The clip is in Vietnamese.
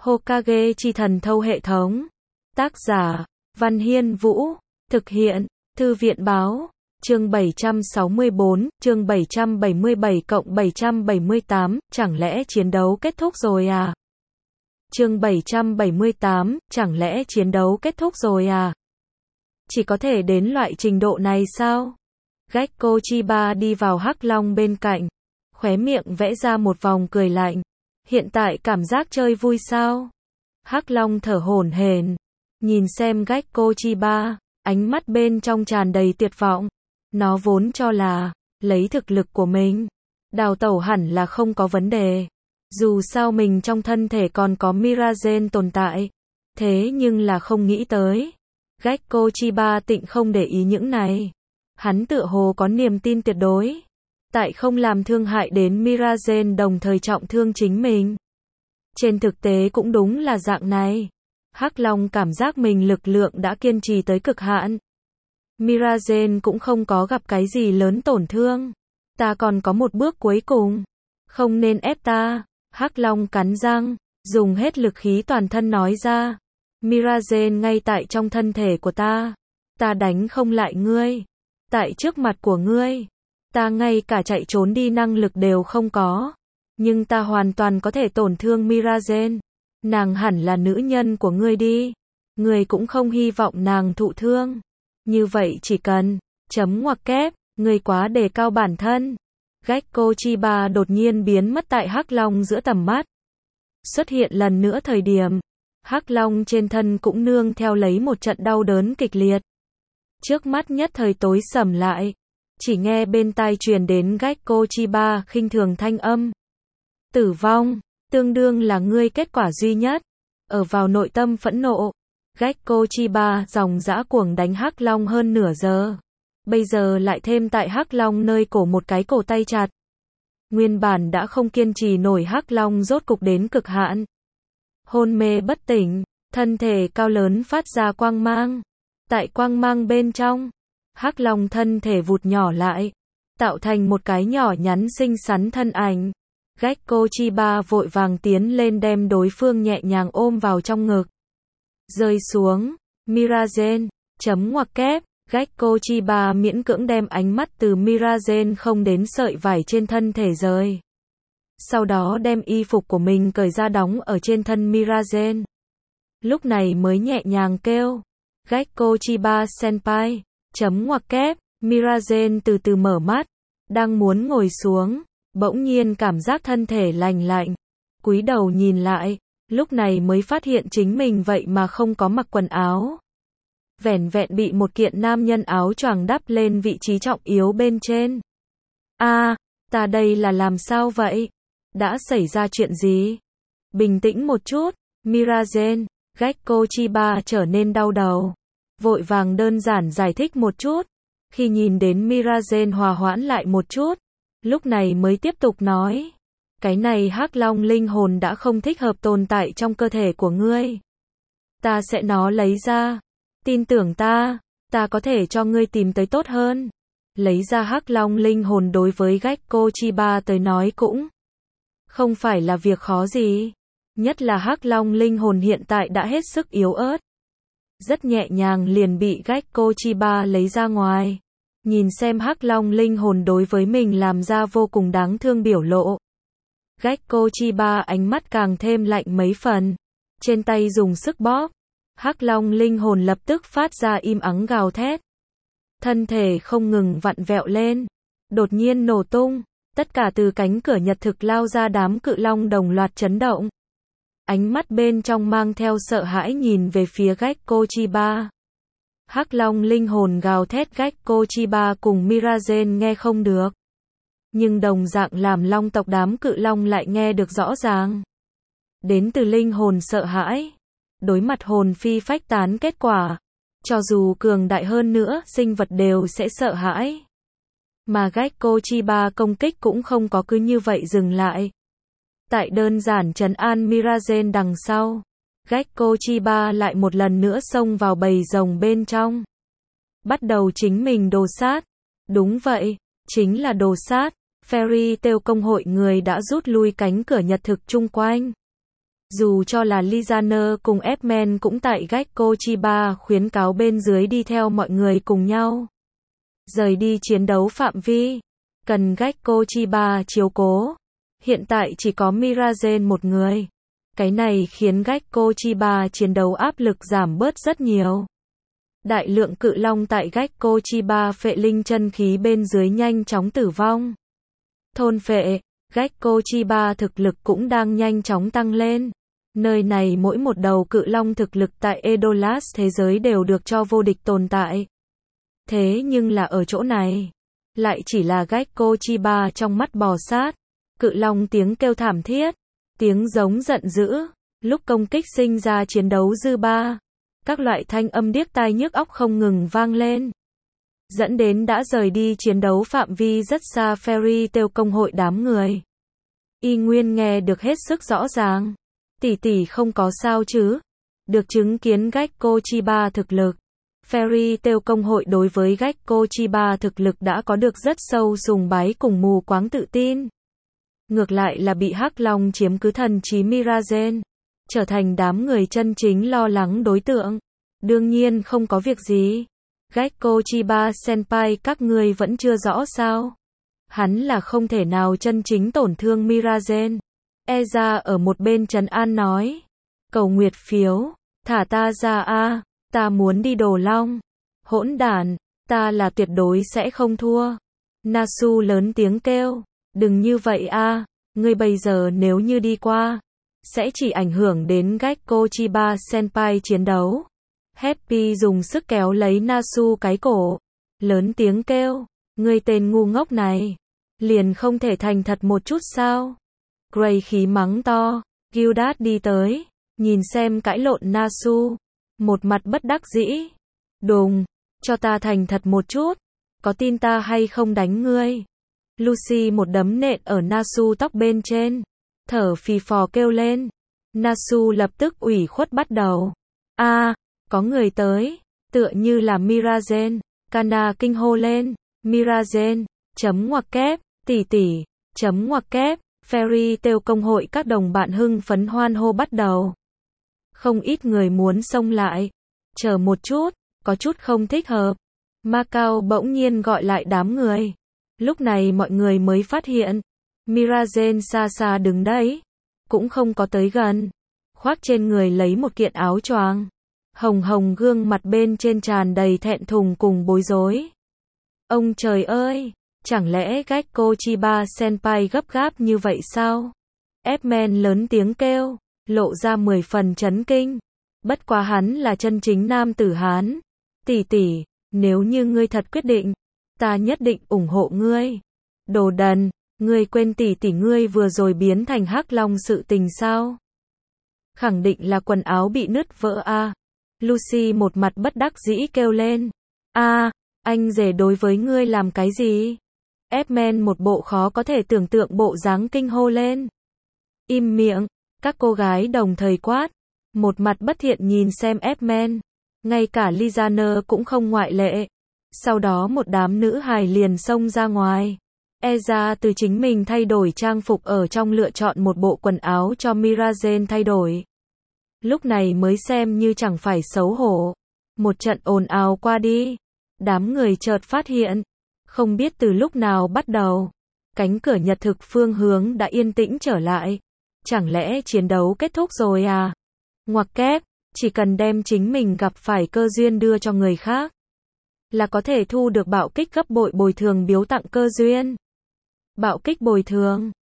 Hokage chi thần thâu hệ thống. Tác giả, Văn Hiên Vũ. Thực hiện, Thư viện Báo. Chương 764, chương 777+778, chẳng lẽ chiến đấu kết thúc rồi à? Chương 778, chẳng lẽ chiến đấu kết thúc rồi à? Chỉ có thể đến loại trình độ này sao? Gekko Chiba đi vào Hắc Long bên cạnh, khóe miệng vẽ ra một vòng cười lạnh. Hiện tại cảm giác chơi vui sao? Hắc Long thở hổn hển, nhìn xem Gekko Chiba, ánh mắt bên trong tràn đầy tuyệt vọng. Nó vốn cho là, lấy thực lực của mình, đào tẩu hẳn là không có vấn đề. Dù sao mình trong thân thể còn có Mirazen tồn tại. Thế nhưng là không nghĩ tới. Gekko Chiba tịnh không để ý những này. Hắn tựa hồ có niềm tin tuyệt đối. Tại không làm thương hại đến Mirazen đồng thời trọng thương chính mình. Trên thực tế cũng đúng là dạng này. Hắc Long cảm giác mình lực lượng đã kiên trì tới cực hạn. Mirazen cũng không có gặp cái gì lớn tổn thương. Ta còn có một bước cuối cùng. Không nên ép ta. Hắc Long cắn răng, dùng hết lực khí toàn thân nói ra. Mirazen ngay tại trong thân thể của ta. Ta đánh không lại ngươi. Tại trước mặt của ngươi, ta ngay cả chạy trốn đi năng lực đều không có. Nhưng ta hoàn toàn có thể tổn thương Mirazen. Nàng hẳn là nữ nhân của ngươi đi. Ngươi cũng không hy vọng nàng thụ thương. Như vậy chỉ cần, chấm ngoặc kép, ngươi quá đề cao bản thân. Gekko Chiba đột nhiên biến mất tại Hắc Long giữa tầm mắt. Xuất hiện lần nữa thời điểm, Hắc Long trên thân cũng nương theo lấy một trận đau đớn kịch liệt. Trước mắt nhất thời tối sầm lại, chỉ nghe bên tai truyền đến Gekko Chiba khinh thường thanh âm. Tử vong, tương đương là ngươi kết quả duy nhất. Ở vào nội tâm phẫn nộ, Gekko Chiba dòng dã cuồng đánh Hắc Long hơn nửa giờ. Bây giờ lại thêm tại Hắc Long nơi cổ một cái cổ tay chặt. Nguyên bản đã không kiên trì nổi Hắc Long rốt cục đến cực hạn. Hôn mê bất tỉnh, thân thể cao lớn phát ra quang mang. Tại quang mang bên trong, Hắc Long thân thể vụt nhỏ lại, tạo thành một cái nhỏ nhắn xinh xắn thân ảnh. Gekko Chiba vội vàng tiến lên đem đối phương nhẹ nhàng ôm vào trong ngực. Rơi xuống, Mirazen, chấm ngoặc kép, Gekko Chiba miễn cưỡng đem ánh mắt từ Mirazen không đến sợi vải trên thân thể rời. Sau đó đem y phục của mình cởi ra đóng ở trên thân Mirazen. Lúc này mới nhẹ nhàng kêu. Gekko Chiba senpai, chấm ngoặc kép, Mirazen từ từ mở mắt, đang muốn ngồi xuống, bỗng nhiên cảm giác thân thể lành lạnh, cúi đầu nhìn lại, lúc này mới phát hiện chính mình vậy mà không có mặc quần áo. Vẻn vẹn bị một kiện nam nhân áo choàng đắp lên vị trí trọng yếu bên trên. Ta đây là làm sao vậy? Đã xảy ra chuyện gì? Bình tĩnh một chút, Mirazen. Gekko Chiba trở nên đau đầu. Vội vàng đơn giản giải thích một chút. Khi nhìn đến Mirazen hòa hoãn lại một chút, lúc này mới tiếp tục nói. Cái này Hắc Long linh hồn đã không thích hợp tồn tại trong cơ thể của ngươi. Ta sẽ nó lấy ra. Tin tưởng ta có thể cho ngươi tìm tới tốt hơn. Lấy ra Hắc Long linh hồn đối với Gekko Chiba tới nói cũng không phải là việc khó gì. Nhất là Hắc Long linh hồn hiện tại đã hết sức yếu ớt. Rất nhẹ nhàng liền bị Gekko Chiba lấy ra ngoài. Nhìn xem Hắc Long linh hồn đối với mình làm ra vô cùng đáng thương biểu lộ. Gekko Chiba ánh mắt càng thêm lạnh mấy phần. Trên tay dùng sức bóp. Hắc Long linh hồn lập tức phát ra im ắng gào thét. Thân thể không ngừng vặn vẹo lên. Đột nhiên nổ tung. Tất cả từ cánh cửa nhật thực lao ra đám cự long đồng loạt chấn động. Ánh mắt bên trong mang theo sợ hãi nhìn về phía Gekko Chiba. Hắc Long linh hồn gào thét Gekko Chiba cùng Mirazen nghe không được. Nhưng đồng dạng làm long tộc đám cự long lại nghe được rõ ràng. Đến từ linh hồn sợ hãi. Đối mặt hồn phi phách tán kết quả. Cho dù cường đại hơn nữa, sinh vật đều sẽ sợ hãi. Mà Gekko Chiba công kích cũng không có cứ như vậy dừng lại. Tại đơn giản trấn an Mirazen đằng sau, Gekko Chiba lại một lần nữa xông vào bầy rồng bên trong. Bắt đầu chính mình đồ sát. Đúng vậy, chính là đồ sát. Fairy Tail công hội người đã rút lui cánh cửa nhật thực chung quanh. Dù cho là Lizaner cùng F-Man cũng tại Gekko Chiba khuyến cáo bên dưới đi theo mọi người cùng nhau rời đi chiến đấu phạm vi, cần Gekko Chiba chiếu cố. Hiện tại chỉ có Mirazen một người. Cái này khiến Gekko Chiba chiến đấu áp lực giảm bớt rất nhiều. Đại lượng cự long tại Gekko Chiba phệ linh chân khí bên dưới nhanh chóng tử vong. Thôn phệ, Gekko Chiba thực lực cũng đang nhanh chóng tăng lên. Nơi này mỗi một đầu cự long thực lực tại Edolas thế giới đều được cho vô địch tồn tại. Thế nhưng là ở chỗ này, lại chỉ là Gekko Chiba trong mắt bò sát. Cự long tiếng kêu thảm thiết, tiếng giống giận dữ, lúc công kích sinh ra chiến đấu dư ba. Các loại thanh âm điếc tai nhức óc không ngừng vang lên. Dẫn đến đã rời đi chiến đấu phạm vi rất xa Fairy Tail công hội đám người. Y Nguyên nghe được hết sức rõ ràng. Tỷ tỷ không có sao chứ? Được chứng kiến Gekko Chiba thực lực. Fairy Tail công hội đối với Gekko Chiba thực lực đã có được rất sâu sùng bái cùng mù quáng tự tin. Ngược lại là bị Hắc Long chiếm cứ thần trí Mirazen, trở thành đám người chân chính lo lắng đối tượng. Đương nhiên không có việc gì. Gekko Chiba Senpai các ngươi vẫn chưa rõ sao? Hắn là không thể nào chân chính tổn thương Mirazen. Eza ở một bên trấn an nói. Cầu nguyệt phiếu, thả ta ra a, ta muốn đi Đồ Long. Hỗn đản, ta là tuyệt đối sẽ không thua. Nasu lớn tiếng kêu, đừng như vậy a, ngươi bây giờ nếu như đi qua, sẽ chỉ ảnh hưởng đến Gekko Chiba Senpai chiến đấu. Happy dùng sức kéo lấy Nasu cái cổ, lớn tiếng kêu, ngươi tên ngu ngốc này, liền không thể thành thật một chút sao? Gray khí mắng to, Gildas đi tới, nhìn xem cãi lộn Nasu, một mặt bất đắc dĩ. Đùng, cho ta thành thật một chút, có tin ta hay không đánh ngươi? Lucy một đấm nện ở Nasu tóc bên trên, thở phì phò kêu lên. Nasu lập tức ủy khuất bắt đầu. Có người tới, tựa như là Mirazen. Kana kinh hô lên, Mirazen, chấm ngoặc kép, tỷ tỷ, chấm ngoặc kép. Fairy Tail công hội các đồng bạn hưng phấn hoan hô bắt đầu. Không ít người muốn xông lại. Chờ một chút, có chút không thích hợp. Macau bỗng nhiên gọi lại đám người. Lúc này mọi người mới phát hiện. Mirazen xa xa đứng đấy. Cũng không có tới gần. Khoác trên người lấy một kiện áo choàng. Hồng hồng gương mặt bên trên tràn đầy thẹn thùng cùng bối rối. Ông trời ơi! Chẳng lẽ Gekko Chiba Senpai gấp gáp như vậy sao? F-Man lớn tiếng kêu, lộ ra 10 phần chấn kinh. Bất quá hắn là chân chính nam tử Hán. Tỷ tỷ, nếu như ngươi thật quyết định, ta nhất định ủng hộ ngươi. Đồ đần, ngươi quên tỷ tỷ ngươi vừa rồi biến thành Hắc Long sự tình sao? Khẳng định là quần áo bị nứt vỡ a. Lucy một mặt bất đắc dĩ kêu lên. Anh rể đối với ngươi làm cái gì? F-Man một bộ khó có thể tưởng tượng bộ dáng kinh hô lên. Im miệng, các cô gái đồng thời quát. Một mặt bất thiện nhìn xem F-Man. Ngay cả Lizaner cũng không ngoại lệ. Sau đó một đám nữ hài liền xông ra ngoài. Eza từ chính mình thay đổi trang phục ở trong lựa chọn một bộ quần áo cho Mirazen thay đổi. Lúc này mới xem như chẳng phải xấu hổ. Một trận ồn ào qua đi. Đám người chợt phát hiện. Không biết từ lúc nào bắt đầu. Cánh cửa nhật thực phương hướng đã yên tĩnh trở lại. Chẳng lẽ chiến đấu kết thúc rồi à? Ngoặc kép, chỉ cần đem chính mình gặp phải cơ duyên đưa cho người khác. Là có thể thu được bạo kích gấp bội bồi thường biếu tặng cơ duyên. Bạo kích bồi thường.